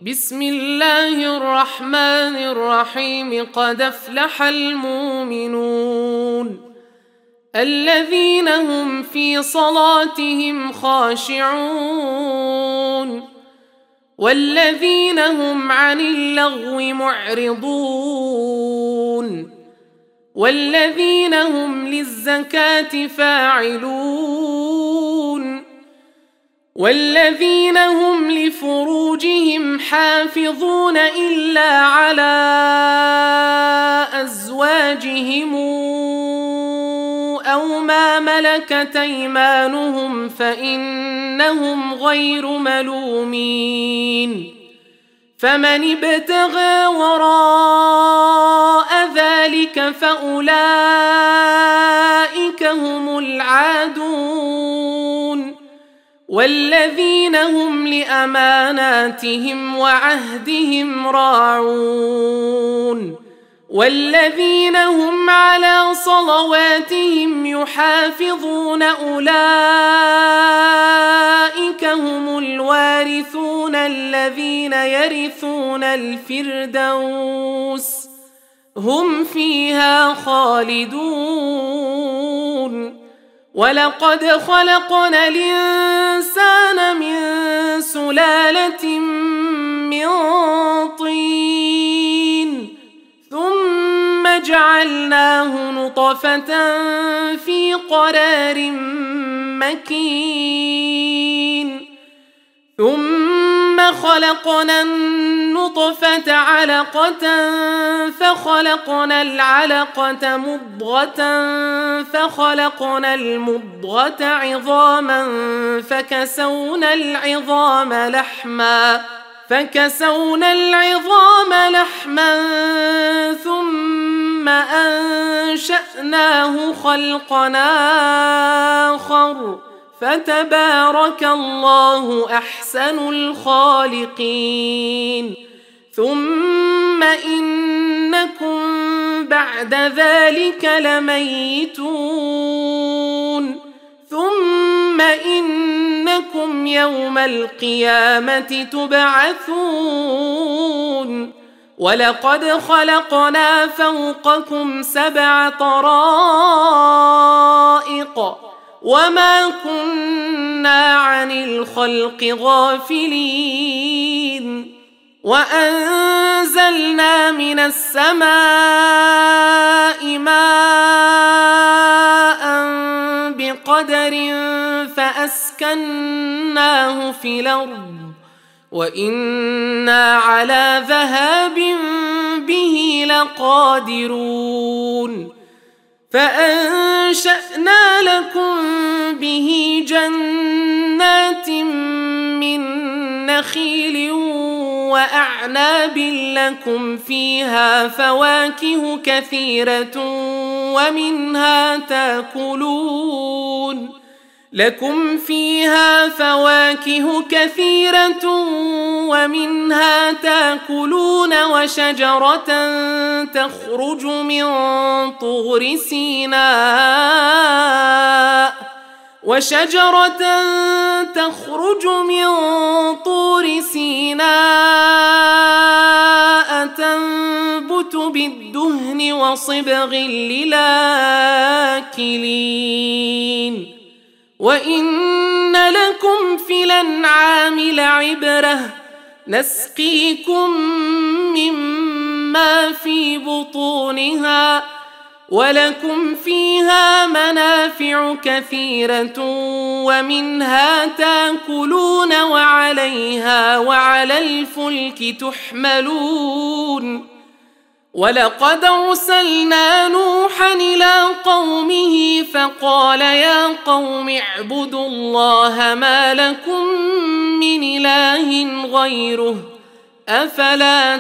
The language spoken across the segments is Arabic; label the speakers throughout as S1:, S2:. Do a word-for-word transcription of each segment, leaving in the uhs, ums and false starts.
S1: بسم الله الرحمن الرحيم. قد أفلح المؤمنون الذين هم في صلاتهم خاشعون والذين هم عن اللغو معرضون والذين هم للزكاة فاعلون والذين هم لفروجهم حافظون إلا على أزواجهم أو ما ملكت أيمانهم فإنهم غير ملومين. فمن ابتغى وراء ذلك فأولئك هم العادون والذين هم لأماناتهم وعهدهم راعون والذين هم على صلواتهم يحافظون أولئك هم الوارثون الذين يرثون الفردوس هم فيها خالدون. ولقد خلقنا الإنسان من سلالة من طين ثم جعلناه نطفة في قرار مكين ثم خلقنا النطفة علقة فخلقنا العلقة مضغة فخلقنا المضغة عظاما فكسونا العظام لحما فكسونا العظام لحما ثم أنشأناه خلقا آخر فتبارك الله أحسن الخالقين. ثم إنكم بعد ذلك لميتون ثم إنكم يوم القيامة تبعثون. ولقد خلقنا فوقكم سبع طرائق وما كنا عن الخلق غافلين وأنزلنا من السماء ماء بقدر فأسكناه في الأرض وإنا على ذهاب به لقادرون. فأنشأنا لكم به جنات من نخيل وأعناب لكم فيها فواكه كثيرة ومنها تأكلون لكم فيها فواكه كثيرة ومنها تأكلون وشجرة تخرج من طور سيناء وشجرة تخرج من طور سيناء تنبت بالدهن وصبغ للآكلين. وإن لكم في الأنعام لعبرة نسقيكم مما في بطونها ولكم فيها منافع كثيرة ومنها تأكلون وعليها وعلى الفلك تحملون. ولقد أرسلنا نوحا إلى قومه فقال يا قوم اعبدوا الله ما لكم من إله غيره أفلا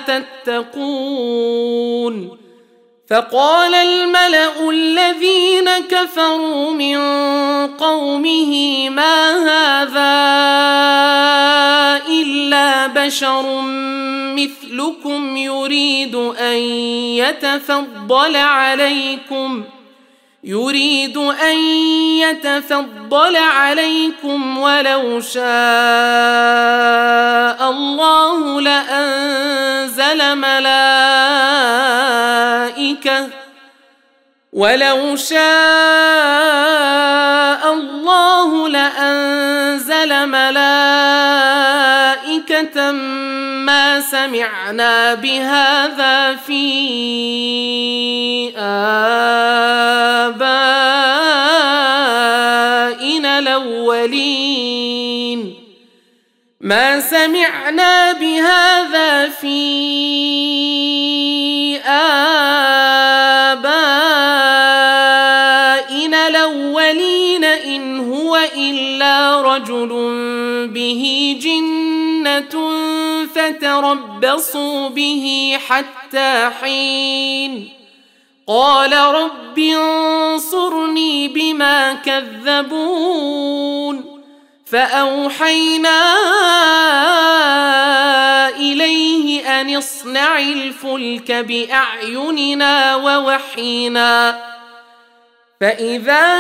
S1: تتقون. فقال الملأ الذين كفروا من قومه ما هذا إلا بشر مثلكم يريد أن يتفضل عليكم يريد أن يتفضل عليكم ولو شاء الله لأنزل ملائكة ولو شاء الله لأنزل ملائكة ما سمعنا بهذا في آبائنا الأولين ما سمعنا بهذا في آبائنا الأولين إن هو إلا رجل به جنة فتربصوا به حتى حين قال رب انصرني بما كذبون فأوحينا إليه أن اصنع الفلك بأعيننا ووحينا فإذا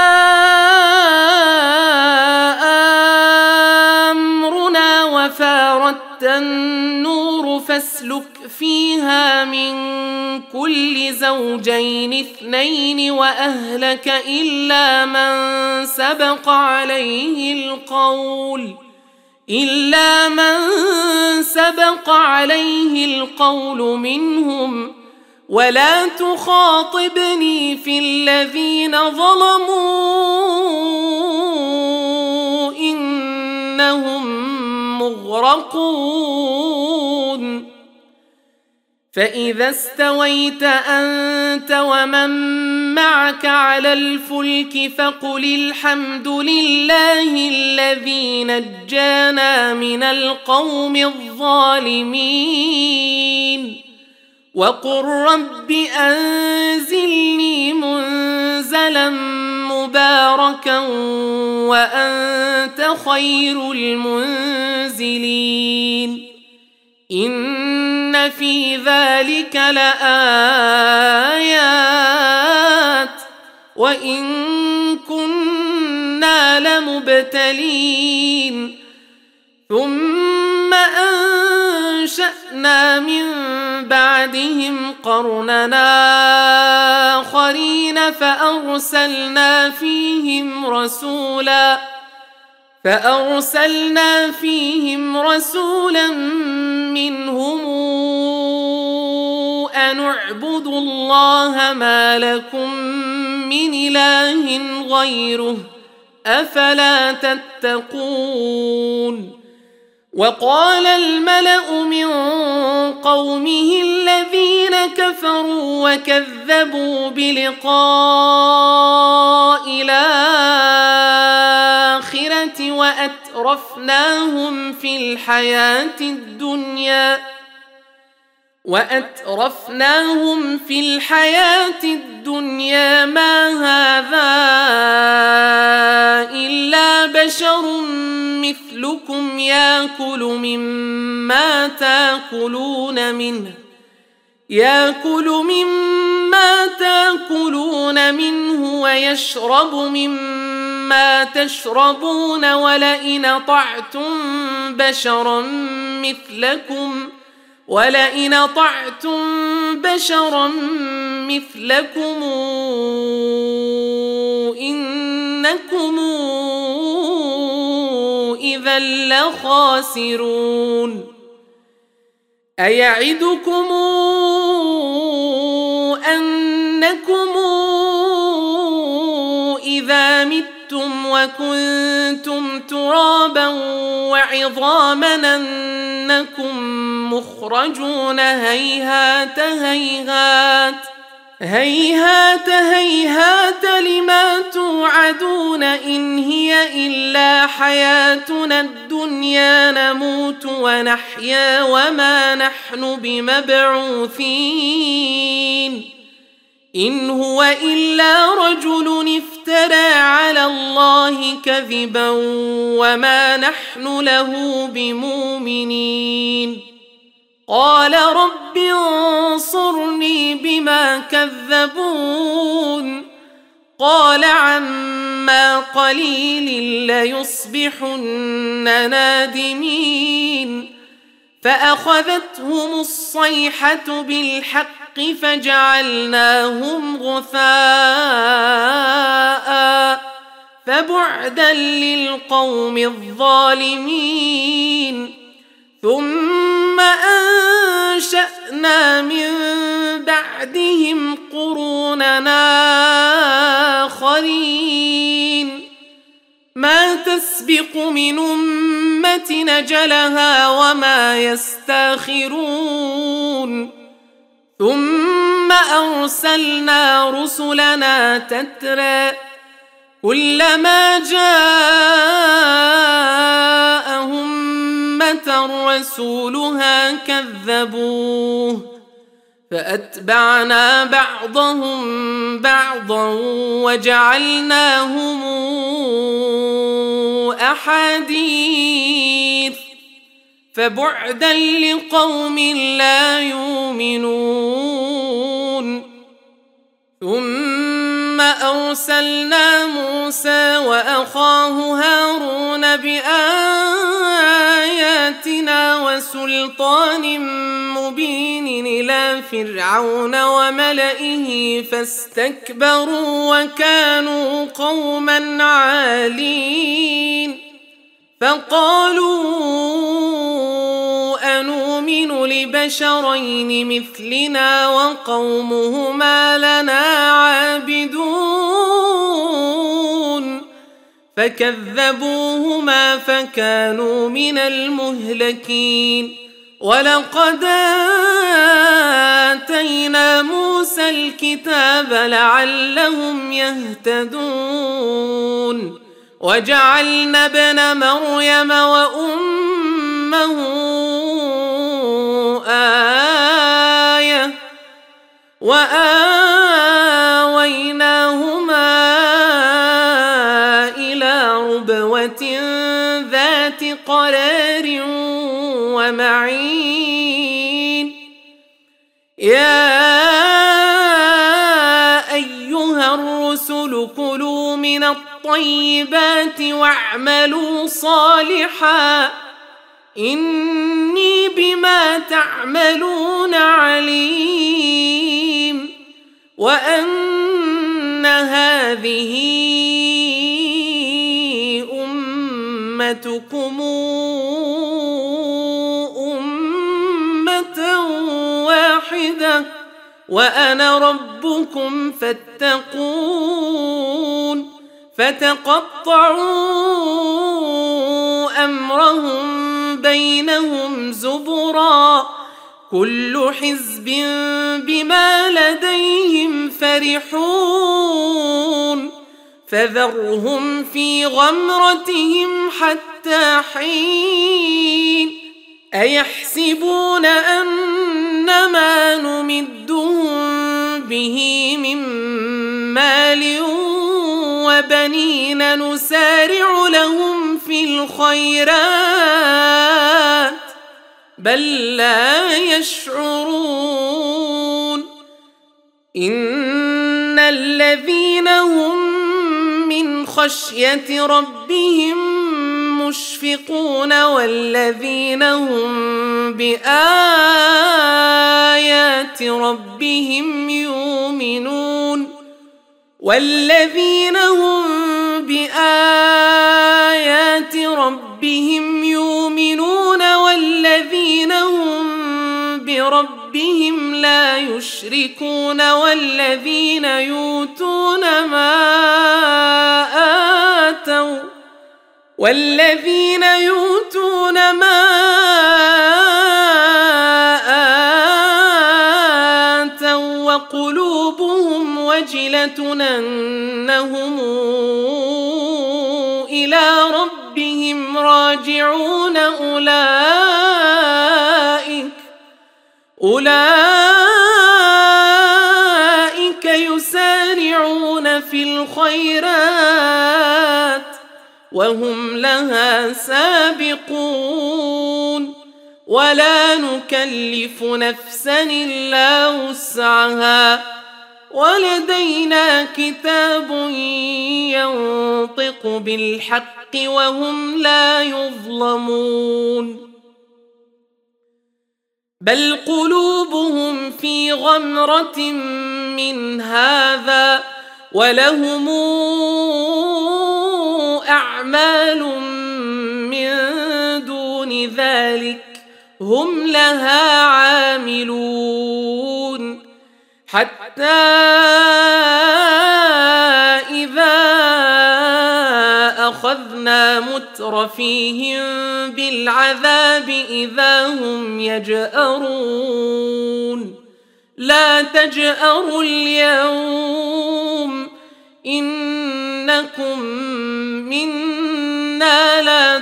S1: جاء أمرنا وفاردت النور فاسلك فيها من كل زوجين اثنين وأهلك إلا من سبق عليه القول إلا من سبق عليه القول منهم ولا تخاطبني في الذين ظلموا إنهم مغرقون فإذا استويت أنت ومن معك على الفلك فقل الحمد لله الذي نجانا من القوم الظالمين وقل رب أنزلني منزلا مباركا وأنت خير المنزلين إن في ذلك لآيات وإن كنا لمبتلين ثم أنشأنا من بعدهم قرننا آخرين فأرسلنا فيهم رسولا فأرسلنا فيهم رسولا منهم أن اعبدوا الله ما لكم من إله غيره أفلا تتقون وقال الملأ من قومه الذين كفروا وكذبوا بلقاء الآخرة وأترفناهم في الحياة الدنيا وأترفناهم في الحياة الدنيا ما هذا إلا بشر مثلكم يأكل مما تأكلون منه يأكل مما تأكلون منه ويشرب مما تشربون ولئن أطعتم بشرا مثلكم ولئن أطعتم بشرا مثلكم إنكم إذا لخاسرون أيعدكم أنكم إذا متم وكنتم ترابا وعظاما أنكم مخرجون هيهات هيهات هيهات هيهات لما توعدون إن هي إلا حياتنا الدنيا نموت ونحيا وما نحن بمبعوثين إن هو إلا رجل افترى على الله كذبا وما نحن له بمؤمنين قال رب انصرني بما كذبون قال عما قليل ليصبحن نادمين فأخذتهم الصيحة بالحق فجعلناهم غثاء فبعدا للقوم الظالمين ثم أنشأنا من بعدهم قروننا آخرين ما تسبق من أمة نجلها وما يستاخرون ثم أرسلنا رسلنا تترى كلما جاء أمة رسولها كذبوه فأتبعنا بعضهم بعضا وجعلناهم أحاديث فبعدا لقوم لا يؤمنون ثم أرسلنا موسى وأخاه هارون بآياتنا وسلطان مبين إلى فرعون وملئه فاستكبروا وكانوا قوما عالين فقالوا أنؤمن لبشرين مثلنا وقومهما لنا عابدون فكذبوهما فكانوا من المهلكين ولقد آتينا موسى الكتاب لعلهم يهتدون وجعلنا ابن مريم وأمه آية وآويناهما إلى ربوة ذات قرار ومعين يا أيها الرسل كلوا من الطيبات واعملوا صالحا إني بما تعملون عليم وأن هذه أمتكم أمة واحدة وأنا ربكم فاتقون فتقطعوا أمرهم بينهم زبرا كل حزب بما لديهم فرحون فذرهم في غمرتهم حتى حين أيحسبون أنما نمدهم به من مال وبنين نسارع لهم في الخيرات بل لا يشعرون إن الذين هم من خشية ربهم مشفقون والذين هم بآيات ربهم يؤمنون والذين هم بآيات ربهم يؤمنون والذين هم بربهم لا يشركون والذين يؤتون ما آتوا والذين يؤتون ما آتوا وقلوبهم وجلة أنهم إلى ربهم راجعون أولئك أولئك يسارعون في الخيرات وهم لها سابقون ولا نكلف نفسا إلا وسعها ولدينا كتاب ينطق بالحق وهم لا يظلمون بل قلوبهم في غمرة من هذا ولهم أعمال من دون ذلك هم لها عاملون حتى إذا أخذنا مترفيهم بالعذاب إذا هم يجأرون لا تجأروا اليوم إنكم منا لا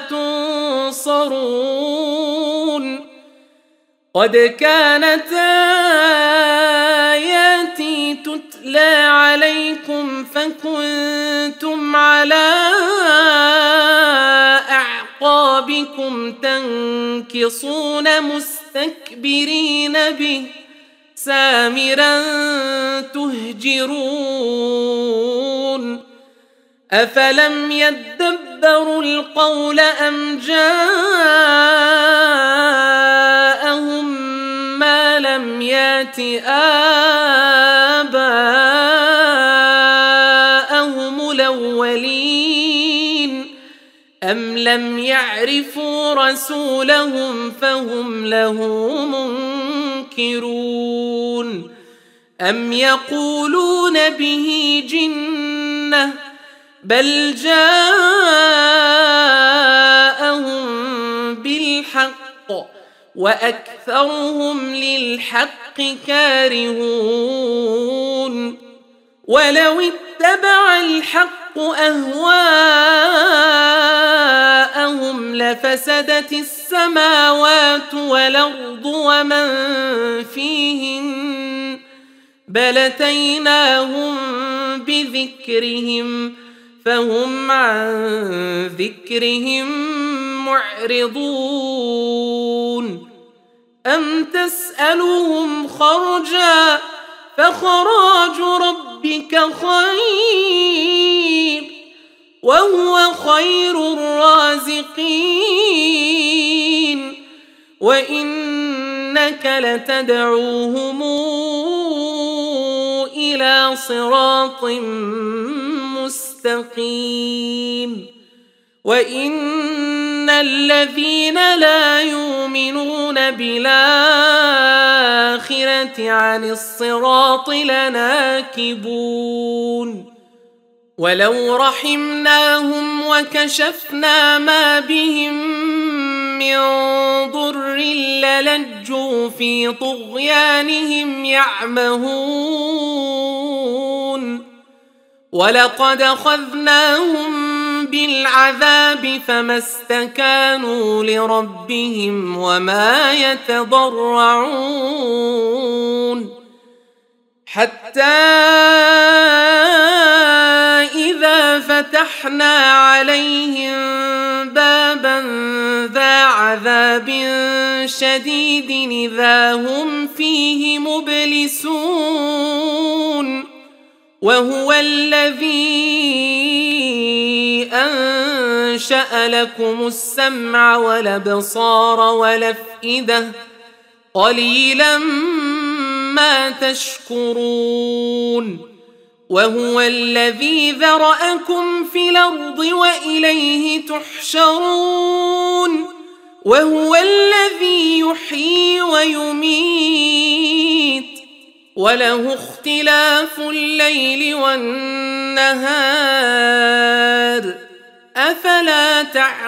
S1: تنصرون قد كانت آياتي تتلى عليكم فكنتم على أعقابكم تنكصون مستكبرين به سامرا تهجرون أفلم يدبروا القول أم جاءهم ما لم يات آباءهم الأولين أم لم يعرفوا رسولهم فهم له منكرون أم يقولون به جنة بل جاءهم بالحق وأكثرهم للحق كارهون ولو اتبع الحق أهواءهم لفسدت السماوات والأرض ومن فيهن بل أتيناهم بذكرهم فهم عن ذكرهم معرضون أم تسألهم خرجا فخراج ربك خير وهو خير الرازقين وإنك لتدعوهم إلى صراط مستقيم وإن الذين لا يؤمنون بالآخرة عن الصراط لناكبون ولو رحمناهم وكشفنا ما بهم من ضر للجوا في طغيانهم يعمهون ولقد أخذناهم بالعذاب فما استكانوا لربهم وما يتضرعون حتى إذا فتحنا عليهم بابا ذا عذاب شديد إذا هم فيه مبلسون وهو الذي أنشأ لكم السمع والأبصار والأفئدة قليلا ما تشكرون وهو الذي ذرأكم في الأرض وإليه تحشرون وهو الذي يحيي ويميت وله اختلاف الليل والنهار أفلا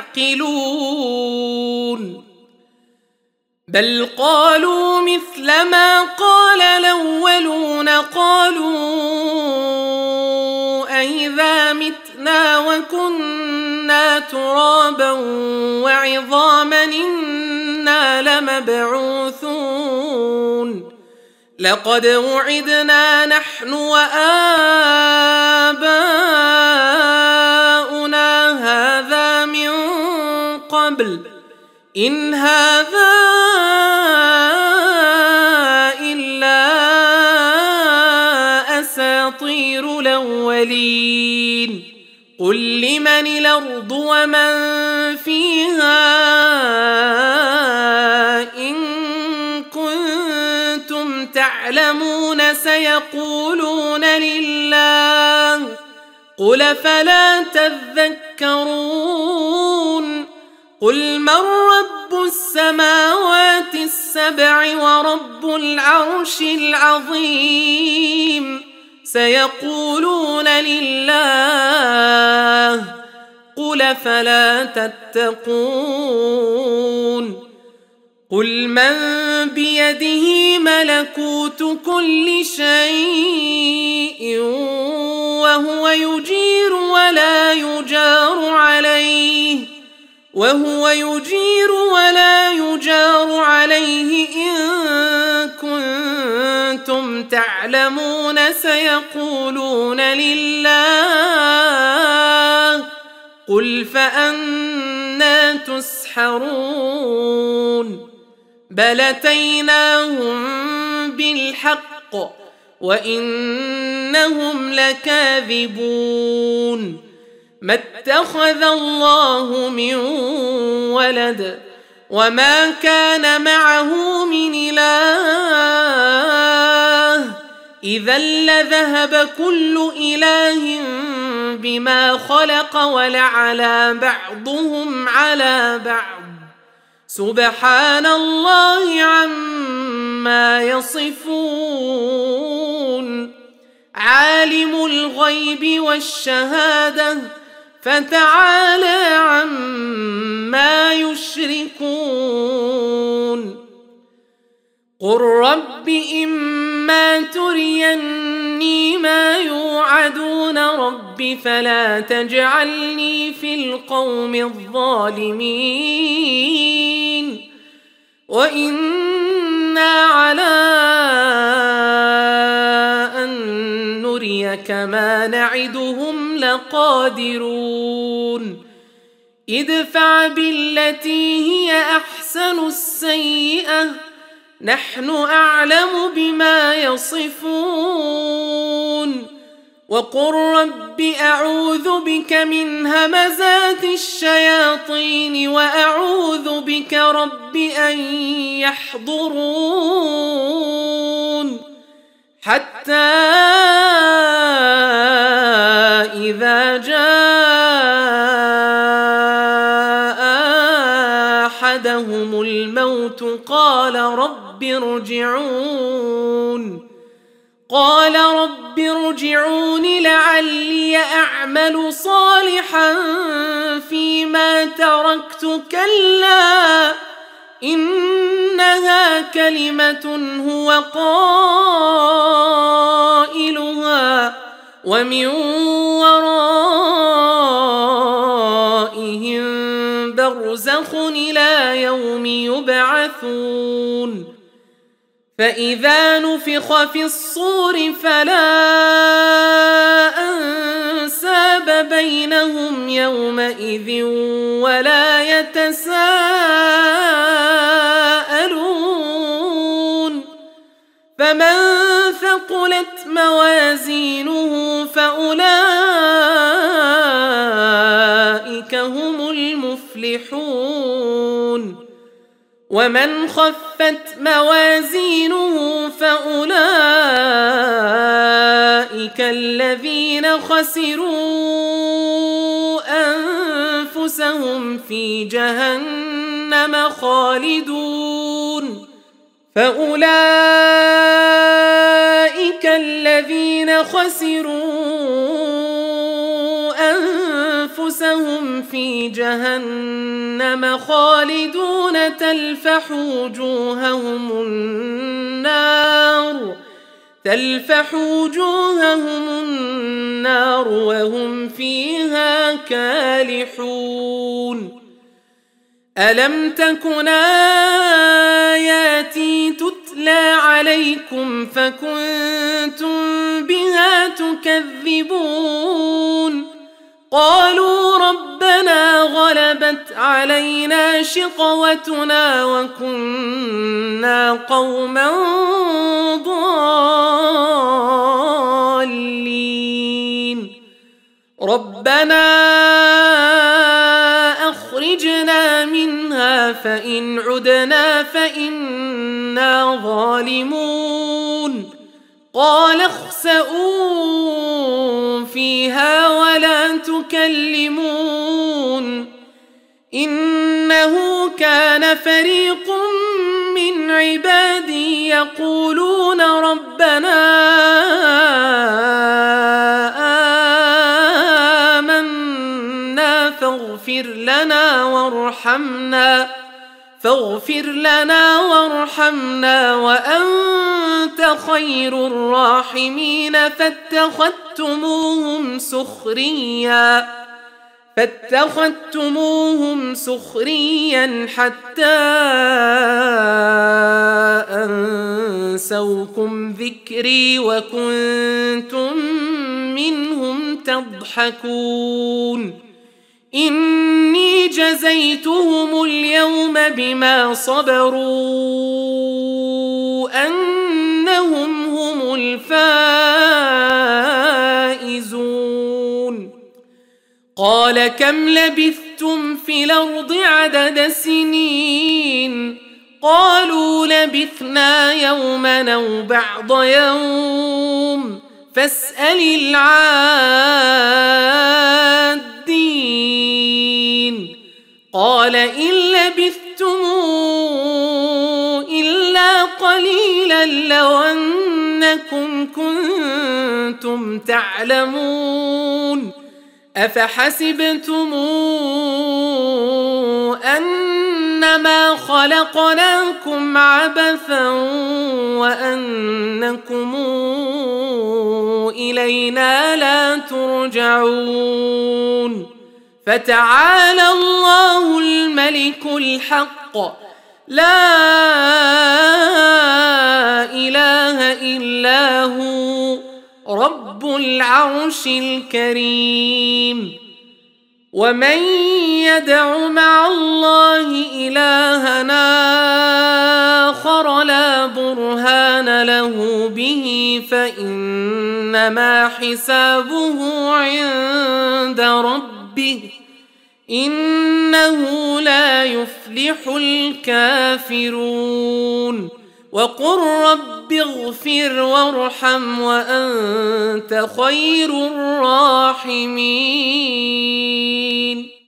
S1: تعقلون بل قالوا مثل ما قال الأولون قالوا أئذا متنا وكنا ترابا وعظاما إنا لمبعوثون لقد وعدنا نحن وآباؤنا هذا من قبل إن هذا إلا أساطير الأولين قل لمن الأرض ومن فيها إن كنتم تعلمون سيقولون لله قل فلا تذكرون قل من رب السماوات السبع ورب العرش العظيم سيقولون لله قل فلا تتقون قل من بيده ملكوت كل شيء وهو يجير ولا يجار عليه وهو يجير ولا يجار عليه إن كنتم تعلمون سيقولون لله قل فأنى تسحرون بل أتيناهم بالحق وإنهم لكاذبون ما اتخذ الله من ولد وما كان معه من إله إذا لذهب كل إله بما خلق ولعلى بعضهم على بعض سبحان الله عما يصفون عالم الغيب والشهادة فتعالى عما يشركون قل رب إما تريني ما يوعدون رب فلا تجعلني في القوم الظالمين وإنا على أن نريك ما نعدهم لقادرون ادفع بالتي هي أحسن السيئة نحن أعلم بما يصفون وقل رب أعوذ بك من همزات الشياطين وأعوذ بك رب أن يحضرون حتى إذا جاء أحدهم الموت قال رب ارجعون قال رب ارجعون لعلي أعمل صالحا فيما تركت كلا إنها كلمة هو قائلها ومن ورائهم برزخ إلى يوم يبعثون فإذا نفخ في الصور فلا أنساب بينهم يومئذ ولا يتساءلون فمن ثقلت موازينه فأولئك هم المفلحون ومن خفت موازينه فأولئك الذين خسروا أنفسهم في جهنم خالدون فأولئك الذين خسروا أنفسهم في جهنم خالدون تلفح وجوههم النار تلفح وجوههم النار وهم فيها كالحون ألم تكن آياتي تتلى عليكم فكنتم بها تكذبون قالوا ربنا غلبت علينا شقوتنا وكنا قوما ضالين ربنا أخرجنا منها فإن عدنا فإنا ظالمون قال اخسئوا فيها ولا تكلمون إنه كان فريق من عبادي يقولون ربنا آمنا فاغفر لنا وارحمنا فاغفر لنا وارحمنا وأنت خير الراحمين فاتخذتموهم سخريا فاتخذتموهم سخريا حتى أنسوكم ذكري وكنتم منهم تضحكون إني جزيتهم اليوم بما صبروا أنهم هم الفائزون قال كم لبثتم في الأرض عدد سنين قالوا لبثنا يوما أو بعض يوم فاسأل العادين قال إن لبثتم إلا قليلا لو أنكم كنتم تعلمون أفحسبتم أنما خلقناكم عبثا وأنكم إلينا لا ترجعون فتعالى الله الملك الحق لا إله إلا هو رب العرش الكريم ومن يدع مع الله إلها آخر لا برهان له به فإنما حسابه عند ربه إنه لا يفلح الكافرون وقل رب اغفر وارحم وأنت خير الراحمين